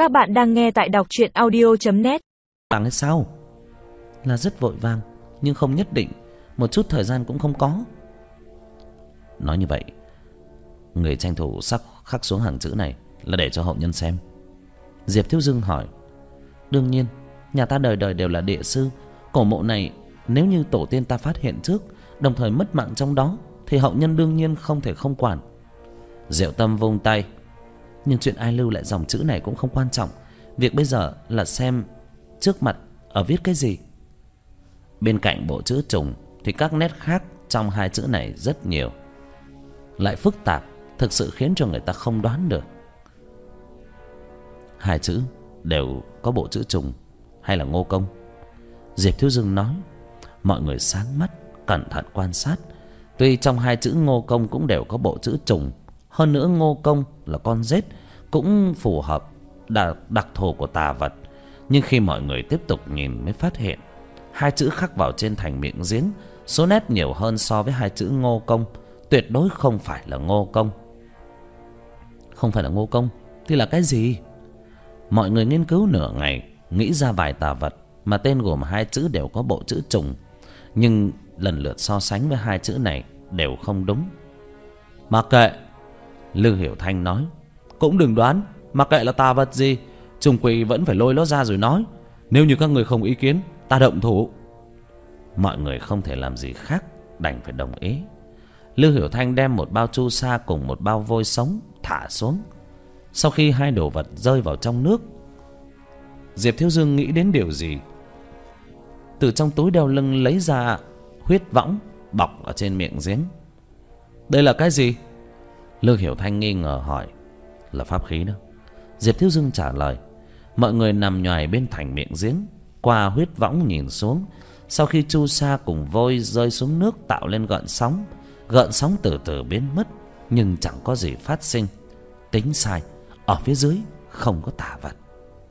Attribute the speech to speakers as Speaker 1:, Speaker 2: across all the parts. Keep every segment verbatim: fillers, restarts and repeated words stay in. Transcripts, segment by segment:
Speaker 1: Các bạn đang nghe tại đọc truyện audio chấm net.
Speaker 2: Vàng hay sao? Là rất vội vàng, nhưng không nhất định, một chút thời gian cũng không có. Nói như vậy, người tranh thủ sắc khắc xuống hàng chữ này là để cho hậu nhân xem. Diệp Thiếu Dương hỏi. Đương nhiên, nhà ta đời đời đều là địa sư. Cổ mộ này nếu như tổ tiên ta phát hiện trước, đồng thời mất mạng trong đó, thì hậu nhân đương nhiên không thể không quản. Diệu Tâm vung tay. Nhưng chuyện ai lưu lại dòng chữ này cũng không quan trọng. Việc bây giờ là xem trước mặt ở viết cái gì. Bên cạnh bộ chữ trùng thì các nét khác trong hai chữ này rất nhiều, lại phức tạp, thực sự khiến cho người ta không đoán được. Hai chữ đều có bộ chữ trùng hay là Ngô Công? Diệp Thiếu Dương nói. Mọi người sáng mắt cẩn thận quan sát. Tuy trong hai chữ Ngô Công cũng đều có bộ chữ trùng, hơn nữa Ngô Công là con rết, cũng phù hợp đặc, đặc thù của tà vật. Nhưng khi mọi người tiếp tục nhìn mới phát hiện hai chữ khắc vào trên thành miệng giếng số nét nhiều hơn so với hai chữ Ngô Công. Tuyệt đối không phải là Ngô Công. Không phải là Ngô Công thì là cái gì? Mọi người nghiên cứu nửa ngày, nghĩ ra vài tà vật mà tên gồm hai chữ đều có bộ chữ trùng, nhưng lần lượt so sánh với hai chữ này đều không đúng. Mặc kệ, Lư Hiểu Thanh nói. Cũng đừng đoán, mặc kệ là tà vật gì, trùng quỷ vẫn phải lôi nó ra rồi nói. Nếu như các người không ý kiến, ta động thủ. Mọi người không thể làm gì khác, đành phải đồng ý. Lư Hiểu Thanh đem một bao chu sa cùng một bao vôi sống thả xuống. Sau khi hai đồ vật rơi vào trong nước, Diệp Thiếu Dương nghĩ đến điều gì, từ trong túi đeo lưng lấy ra huyết võng bọc ở trên miệng giếng. Đây là cái gì? Lư Hiểu Thanh nghi ngờ hỏi. Là pháp khí đó, Diệp Thiếu Dương trả lời. Mọi người nằm nhoài bên thành miệng giếng, qua huyết võng nhìn xuống. Sau khi chu sa cùng vôi rơi xuống nước tạo lên gợn sóng, gợn sóng từ từ biến mất, nhưng chẳng có gì phát sinh. Tính sai, ở phía dưới không có tà vật.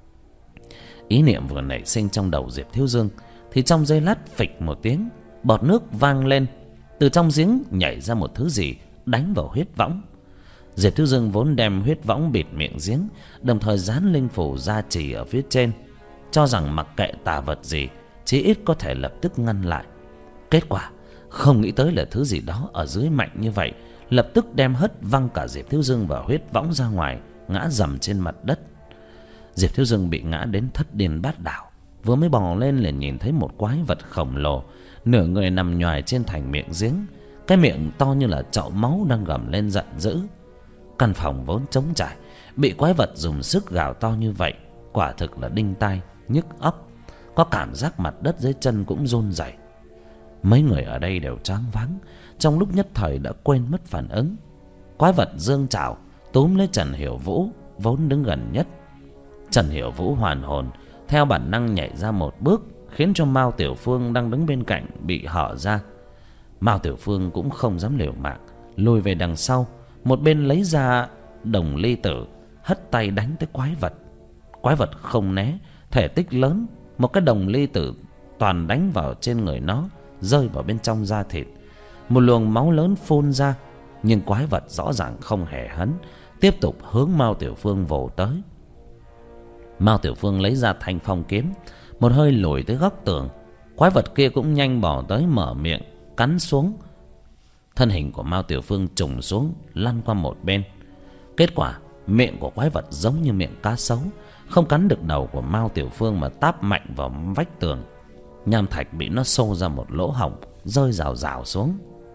Speaker 2: Ý niệm vừa nảy sinh trong đầu Diệp Thiếu Dương thì trong giây lát phịch một tiếng, bọt nước vang lên. Từ trong giếng nhảy ra một thứ gì đánh vào huyết võng. Diệp Thiếu Dương vốn đem huyết võng bịt miệng giếng, đồng thời dán linh phủ gia trì ở phía trên, cho rằng mặc kệ tà vật gì, chí ít có thể lập tức ngăn lại. Kết quả không nghĩ tới là thứ gì đó ở dưới mạnh như vậy, lập tức đem hất văng cả Diệp Thiếu Dương và huyết võng ra ngoài, ngã rầm trên mặt đất. Diệp Thiếu Dương bị ngã đến thất điên bát đảo, vừa mới bò lên liền nhìn thấy một quái vật khổng lồ, nửa người nằm nhoài trên thành miệng giếng, cái miệng to như là chậu máu đang gầm lên giận dữ. Căn phòng vốn trống trải, bị quái vật dùng sức gào to như vậy, quả thực là đinh tai nhức óc, có cảm giác mặt đất dưới chân cũng run rẩy. Mấy người ở đây đều choáng váng, trong lúc nhất thời đã quên mất phản ứng. Quái vật giương chảo túm lấy Trần Hiểu Vũ vốn đứng gần nhất. Trần Hiểu Vũ hoàn hồn, theo bản năng nhảy ra một bước, khiến cho Mao Tiểu Phương đang đứng bên cạnh bị hở ra. Mao Tiểu Phương cũng không dám liều mạng, lùi về đằng sau, một bên lấy ra đồng ly tử, hất tay đánh tới quái vật. Quái vật không né, thể tích lớn, một cái đồng ly tử toàn đánh vào trên người nó, rơi vào bên trong da thịt. Một luồng máu lớn phun ra, nhưng quái vật rõ ràng không hề hấn, tiếp tục hướng Mao Tiểu Phương vồ tới. Mao Tiểu Phương lấy ra thanh phong kiếm, một hơi lùi tới góc tường. Quái vật kia cũng nhanh bỏ tới, mở miệng cắn xuống. Thân hình của Mao Tiểu Phương trùng xuống, lăn qua một bên. Kết quả miệng của quái vật giống như miệng cá sấu, không cắn được đầu của Mao Tiểu Phương mà táp mạnh vào vách tường. Nham thạch bị nó xô ra một lỗ hổng, rơi rào rào xuống.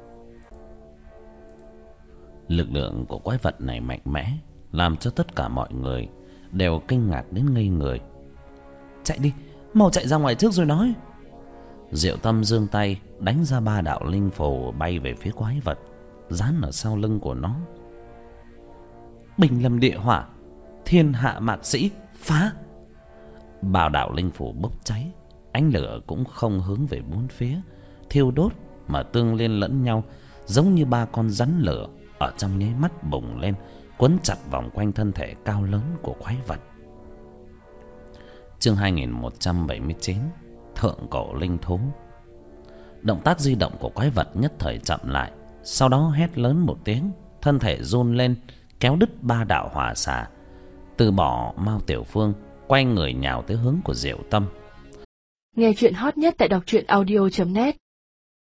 Speaker 2: Lực lượng của quái vật này mạnh mẽ, làm cho tất cả mọi người đều kinh ngạc đến ngây người. Chạy đi, mau chạy ra ngoài trước rồi nói. Diệu Tâm giương tay đánh ra ba đạo linh phù bay về phía quái vật, dán ở sau lưng của nó. Bình lâm địa hỏa, thiên hạ mạc sĩ, phá. Ba đạo linh phù bốc cháy, ánh lửa cũng không hướng về bốn phía, thiêu đốt mà tương liên lẫn nhau, giống như ba con rắn lửa ở trong nháy mắt bùng lên, quấn chặt vòng quanh thân thể cao lớn của quái vật. Chương hai nghìn một trăm bảy mươi chín, Thượng cổ linh thú. Động tác di động của quái vật nhất thời chậm lại, sau đó hét lớn một tiếng, thân thể run lên, kéo đứt ba đạo hỏa xà. từ bỏ Mao Tiểu Phương, quay người nhào tới hướng của Diệu Tâm.
Speaker 3: Nghe chuyện hot nhất tại đọc truyện audio chấm net.